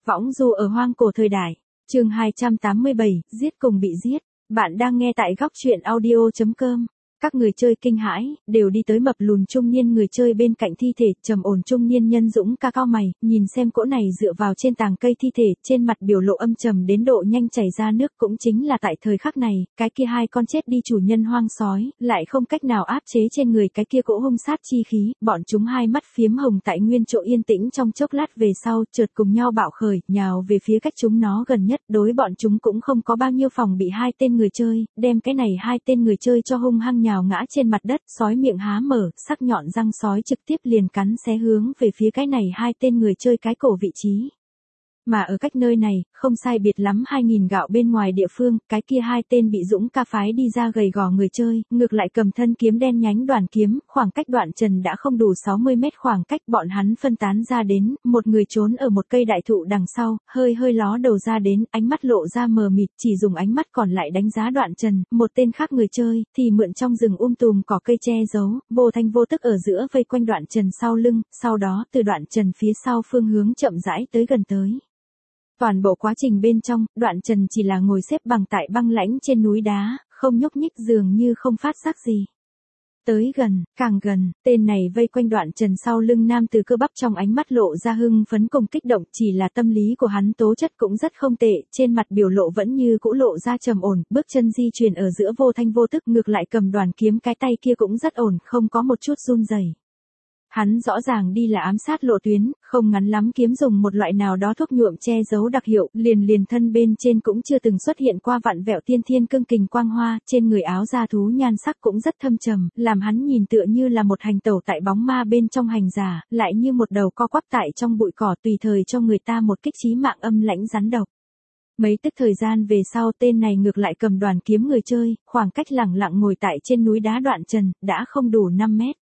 Võng du ở hoang cổ thời đại. Chương 287, giết cùng bị giết. Bạn đang nghe tại góc truyện audio.com. Các người chơi kinh hãi, đều đi tới mập lùn trung niên người chơi bên cạnh thi thể, trầm ổn trung niên nhân dũng ca cao mày, nhìn xem cỗ này dựa vào trên tàng cây thi thể, trên mặt biểu lộ âm trầm đến độ nhanh chảy ra nước. Cũng chính là tại thời khắc này, cái kia hai con chết đi chủ nhân hoang sói, lại không cách nào áp chế trên người cái kia cỗ hung sát chi khí, bọn chúng hai mắt phiếm hồng tại nguyên chỗ yên tĩnh trong chốc lát về sau, chợt cùng nhau bạo khởi, nhào về phía cách chúng nó gần nhất, đối bọn chúng cũng không có bao nhiêu phòng bị hai tên người chơi, đem cái này hai tên người chơi cho hung hăng nhào ngã trên mặt đất, sói miệng há mở, sắc nhọn răng sói trực tiếp liền cắn xé hướng về phía cái này hai tên người chơi cái cổ vị trí. Mà ở cách nơi này, không sai biệt lắm 2000 gạo bên ngoài địa phương, cái kia hai tên bị Dũng ca phái đi ra gầy gò người chơi, ngược lại cầm thân kiếm đen nhánh đoàn kiếm, khoảng cách đoạn trần đã không đủ 60 mét khoảng cách bọn hắn phân tán ra đến, một người trốn ở một cây đại thụ đằng sau, hơi ló đầu ra đến, ánh mắt lộ ra mờ mịt, chỉ dùng ánh mắt còn lại đánh giá đoạn trần, một tên khác người chơi, thì mượn trong rừng tùm cỏ cây che giấu, vô thanh vô tức ở giữa vây quanh đoạn trần sau lưng, sau đó từ đoạn trần phía sau phương hướng chậm rãi tới gần tới. Toàn bộ quá trình bên trong, đoạn trần chỉ là ngồi xếp bằng tại băng lãnh trên núi đá, không nhúc nhích dường như không phát giác gì. Tới gần, càng gần, tên này vây quanh đoạn trần sau lưng nam từ cơ bắp trong ánh mắt lộ ra hưng phấn cùng kích động, chỉ là tâm lý của hắn tố chất cũng rất không tệ, trên mặt biểu lộ vẫn như cũ lộ ra trầm ổn, bước chân di chuyển ở giữa vô thanh vô tức, ngược lại cầm đoàn kiếm cái tay kia cũng rất ổn, không có một chút run rẩy. Hắn rõ ràng đi là ám sát lộ tuyến, không ngắn lắm kiếm dùng một loại nào đó thuốc nhuộm che giấu đặc hiệu, liền thân bên trên cũng chưa từng xuất hiện qua vặn vẹo tiên thiên cương kình quang hoa, trên người áo da thú nhan sắc cũng rất thâm trầm, làm hắn nhìn tựa như là một hành tẩu tại bóng ma bên trong hành giả, lại như một đầu co quắp tại trong bụi cỏ tùy thời cho người ta một kích chí mạng âm lãnh rắn độc. Mấy tức thời gian về sau tên này ngược lại cầm đoàn kiếm người chơi, khoảng cách lẳng lặng ngồi tại trên núi đá đoạn trần, đã không đủ 5 mét.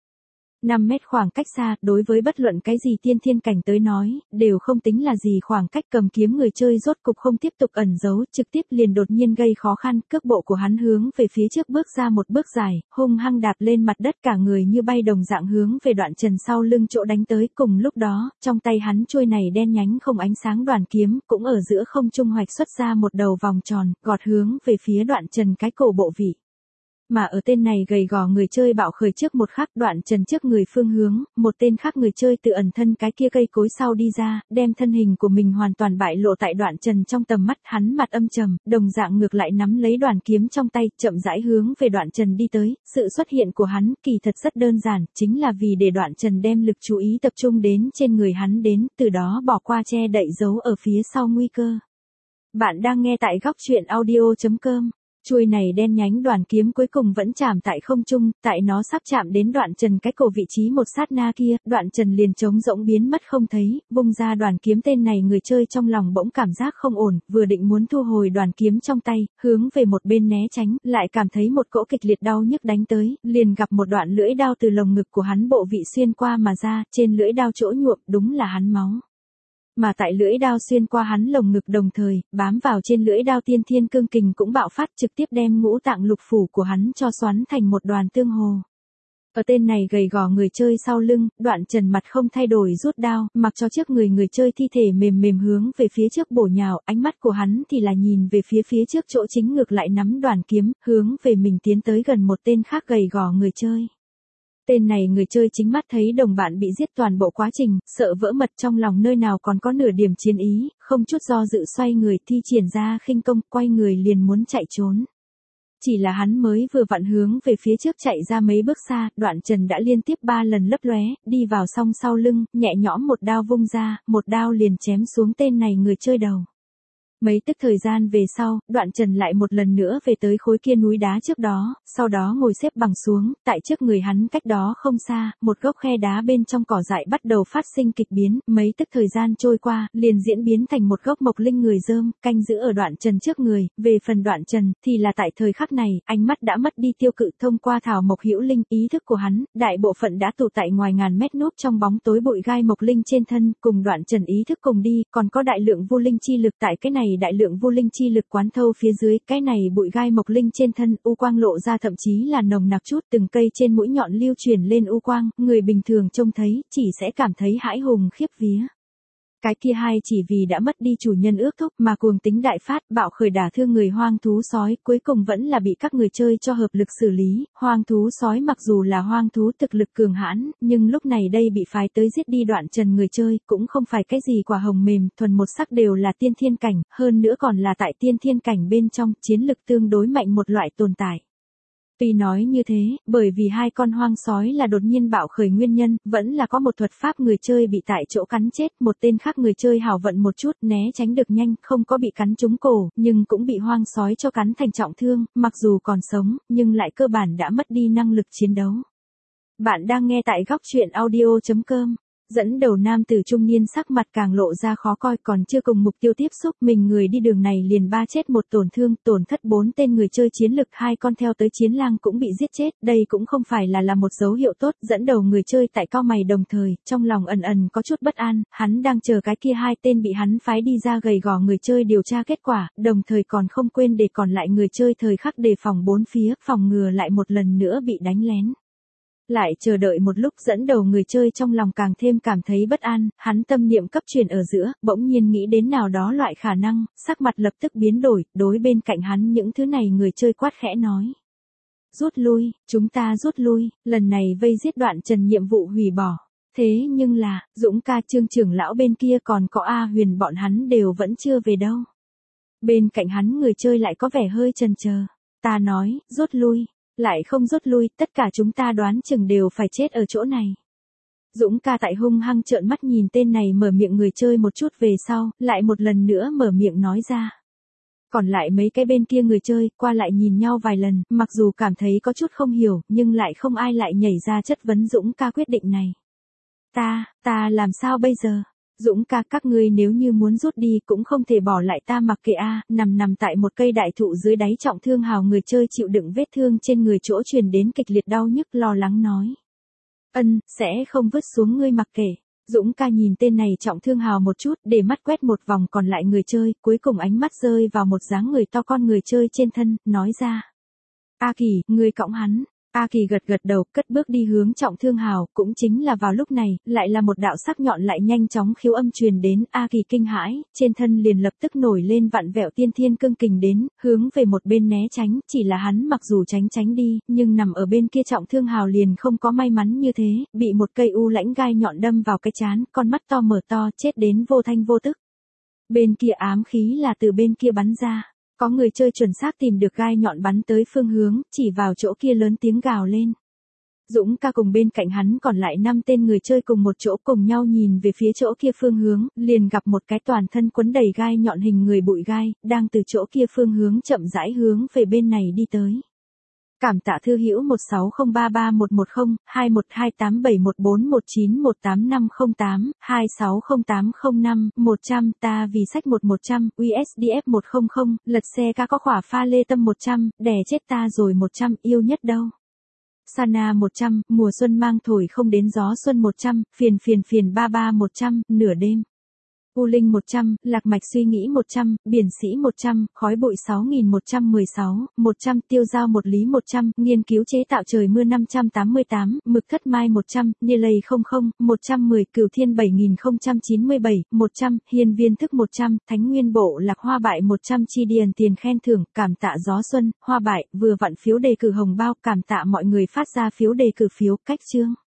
5 mét khoảng cách xa, đối với bất luận cái gì tiên thiên cảnh tới nói, đều không tính là gì khoảng cách cầm kiếm người chơi rốt cục không tiếp tục ẩn giấu, trực tiếp liền đột nhiên gây khó khăn, cước bộ của hắn hướng về phía trước bước ra một bước dài, hung hăng đạp lên mặt đất cả người như bay đồng dạng hướng về đoạn trần sau lưng chỗ đánh tới, cùng lúc đó, trong tay hắn chuôi này đen nhánh không ánh sáng đoàn kiếm, cũng ở giữa không trung hoạch xuất ra một đầu vòng tròn, gọt hướng về phía đoạn trần cái cổ bộ vị. Mà ở tên này gầy gò người chơi bạo khởi trước một khắc đoạn trần trước người phương hướng, một tên khác người chơi tự ẩn thân cái kia cây cối sau đi ra, đem thân hình của mình hoàn toàn bại lộ tại đoạn trần trong tầm mắt, hắn mặt âm trầm, đồng dạng ngược lại nắm lấy đoàn kiếm trong tay, chậm rãi hướng về đoạn trần đi tới, sự xuất hiện của hắn kỳ thật rất đơn giản, chính là vì để đoạn trần đem lực chú ý tập trung đến trên người hắn đến, từ đó bỏ qua che đậy giấu ở phía sau nguy cơ. Bạn đang nghe tại góc truyện audio.com. Chuôi này đen nhánh đoàn kiếm cuối cùng vẫn chạm tại không trung, tại nó sắp chạm đến đoạn trần cái cổ vị trí một sát na kia, đoạn trần liền trống rỗng biến mất không thấy, vung ra đoàn kiếm tên này người chơi trong lòng bỗng cảm giác không ổn, vừa định muốn thu hồi đoàn kiếm trong tay, hướng về một bên né tránh, lại cảm thấy một cỗ kịch liệt đau nhức đánh tới, liền gặp một đoạn lưỡi đao từ lồng ngực của hắn bộ vị xuyên qua mà ra, trên lưỡi đao chỗ nhuộm đúng là hắn máu. Mà tại lưỡi đao xuyên qua hắn lồng ngực đồng thời, bám vào trên lưỡi đao tiên thiên cương kình cũng bạo phát trực tiếp đem ngũ tạng lục phủ của hắn cho xoắn thành một đoàn tương hồ. Ở tên này gầy gò người chơi sau lưng, đoạn trần mặt không thay đổi rút đao, mặc cho trước người chơi thi thể mềm hướng về phía trước bổ nhào, ánh mắt của hắn thì là nhìn về phía trước chỗ chính ngược lại nắm đoàn kiếm, hướng về mình tiến tới gần một tên khác gầy gò người chơi. Tên này người chơi chính mắt thấy đồng bạn bị giết toàn bộ quá trình, sợ vỡ mật trong lòng nơi nào còn có nửa điểm chiến ý, không chút do dự xoay người thi triển ra khinh công, quay người liền muốn chạy trốn. Chỉ là hắn mới vừa vặn hướng về phía trước chạy ra mấy bước xa, đoạn trần đã liên tiếp 3 lần lấp lóe, đi vào song sau lưng, nhẹ nhõm một đao vung ra, một đao liền chém xuống tên này người chơi đầu. Mấy tức thời gian về sau, đoạn trần lại một lần nữa về tới khối kia núi đá trước đó, sau đó ngồi xếp bằng xuống, tại trước người hắn cách đó không xa, một gốc khe đá bên trong cỏ dại bắt đầu phát sinh kịch biến, mấy tức thời gian trôi qua, liền diễn biến thành một gốc mộc linh người rơm, canh giữ ở đoạn trần trước người, về phần đoạn trần, thì là tại thời khắc này, ánh mắt đã mất đi tiêu cự thông qua thảo mộc hữu linh, ý thức của hắn, đại bộ phận đã tụ tại ngoài ngàn mét núp trong bóng tối bụi gai mộc linh trên thân, cùng đoạn trần ý thức cùng đi, còn có đại lượng vô linh chi lực tại cái này đại lượng vô linh chi lực quán thâu phía dưới, cái này bụi gai mộc linh trên thân, u quang lộ ra thậm chí là nồng nặc chút, từng cây trên mũi nhọn lưu truyền lên u quang, người bình thường trông thấy, chỉ sẽ cảm thấy hãi hùng khiếp vía. Cái kia hai chỉ vì đã mất đi chủ nhân ước thúc mà cuồng tính đại phát, bạo khởi đả thương người hoang thú sói, cuối cùng vẫn là bị các người chơi cho hợp lực xử lý. Hoang thú sói mặc dù là hoang thú thực lực cường hãn, nhưng lúc này đây bị phái tới giết đi đoạn trần người chơi, cũng không phải cái gì quả hồng mềm, thuần một sắc đều là tiên thiên cảnh, hơn nữa còn là tại tiên thiên cảnh bên trong, chiến lực tương đối mạnh một loại tồn tại. Tuy nói như thế, bởi vì hai con hoang sói là đột nhiên bạo khởi nguyên nhân, vẫn là có một thuật pháp người chơi bị tại chỗ cắn chết, một tên khác người chơi hảo vận một chút, né tránh được nhanh, không có bị cắn trúng cổ, nhưng cũng bị hoang sói cho cắn thành trọng thương, mặc dù còn sống, nhưng lại cơ bản đã mất đi năng lực chiến đấu. Bạn đang nghe tại góc truyện audio.com. Dẫn đầu nam tử trung niên sắc mặt càng lộ ra khó coi, còn chưa cùng mục tiêu tiếp xúc, mình người đi đường này liền 3 chết 1 tổn thương, tổn thất 4 tên người chơi chiến lực, 2 con theo tới chiến lang cũng bị giết chết, đây cũng không phải là một dấu hiệu tốt. Dẫn đầu người chơi tại cau mày đồng thời, trong lòng ẩn ẩn có chút bất an, hắn đang chờ cái kia 2 tên bị hắn phái đi ra gầy gò người chơi điều tra kết quả, đồng thời còn không quên để còn lại người chơi thời khắc đề phòng bốn phía, phòng ngừa lại một lần nữa bị đánh lén. Lại chờ đợi một lúc, dẫn đầu người chơi trong lòng càng thêm cảm thấy bất an, hắn tâm niệm cấp chuyển ở giữa, bỗng nhiên nghĩ đến nào đó loại khả năng, sắc mặt lập tức biến đổi, đối bên cạnh hắn những thứ này người chơi quát khẽ nói. Rút lui, chúng ta rút lui, lần này vây giết đoạn trần nhiệm vụ hủy bỏ. Thế nhưng là, Dũng ca Trương trưởng lão bên kia còn có A Huyền bọn hắn đều vẫn chưa về đâu. Bên cạnh hắn người chơi lại có vẻ hơi chần chờ. Ta nói, rút lui. Lại không rút lui, tất cả chúng ta đoán chừng đều phải chết ở chỗ này. Dũng ca tại hung hăng trợn mắt nhìn tên này mở miệng người chơi một chút về sau, lại một lần nữa mở miệng nói ra. Còn lại mấy cái bên kia người chơi, qua lại nhìn nhau vài lần, mặc dù cảm thấy có chút không hiểu, nhưng lại không ai lại nhảy ra chất vấn Dũng ca quyết định này. Ta làm sao bây giờ? Dũng ca, các ngươi nếu như muốn rút đi cũng không thể bỏ lại ta mặc kệ a. Nằm tại một cây đại thụ dưới đáy trọng thương hào người chơi chịu đựng vết thương trên người chỗ truyền đến kịch liệt đau nhức lo lắng nói. Sẽ không vứt xuống ngươi mặc kệ. Dũng ca nhìn tên này trọng thương hào một chút, để mắt quét một vòng còn lại người chơi, cuối cùng ánh mắt rơi vào một dáng người to con người chơi trên thân, nói ra. A Kỳ, ngươi cõng hắn. A Kỳ gật đầu, cất bước đi hướng trọng thương hào, cũng chính là vào lúc này, lại là một đạo sắc nhọn lại nhanh chóng khiếu âm truyền đến, A Kỳ kinh hãi, trên thân liền lập tức nổi lên vặn vẹo tiên thiên cương kình đến, hướng về một bên né tránh, chỉ là hắn mặc dù tránh đi, nhưng nằm ở bên kia trọng thương hào liền không có may mắn như thế, bị một cây u lãnh gai nhọn đâm vào cái trán, con mắt to mở to, chết đến vô thanh vô tức. Bên kia ám khí là từ bên kia bắn ra. Có người chơi chuẩn xác tìm được gai nhọn bắn tới phương hướng, chỉ vào chỗ kia lớn tiếng gào lên. Dũng ca cùng bên cạnh hắn còn lại 5 tên người chơi cùng một chỗ cùng nhau nhìn về phía chỗ kia phương hướng, liền gặp một cái toàn thân quấn đầy gai nhọn hình người bụi gai, đang từ chỗ kia phương hướng chậm rãi hướng về bên này đi tới. Cảm tạ thư hữu 16033110, 212871419508, 260805100, ta vì sách 1100, USDF 100, lật xe ca có khỏa pha lê tâm 100, đè chết ta rồi 100, yêu nhất đâu. Sana 100, mùa xuân mang thổi không đến gió xuân 100, phiền 33 100, nửa đêm. U Linh 100, lạc mạch suy nghĩ 100, biển sĩ 100, khói bụi 6116, 100, tiêu giao một lý 100, nghiên cứu chế tạo trời mưa 588, mực thất mai 100, nia lầy 00, 110, cửu thiên 7097, 100, hiên viên thức 100, thánh nguyên bộ lạc hoa bại 100 chi điền tiền khen thưởng, cảm tạ gió xuân, hoa bại, vừa vặn phiếu đề cử hồng bao, cảm tạ mọi người phát ra phiếu đề cử phiếu, cách chương.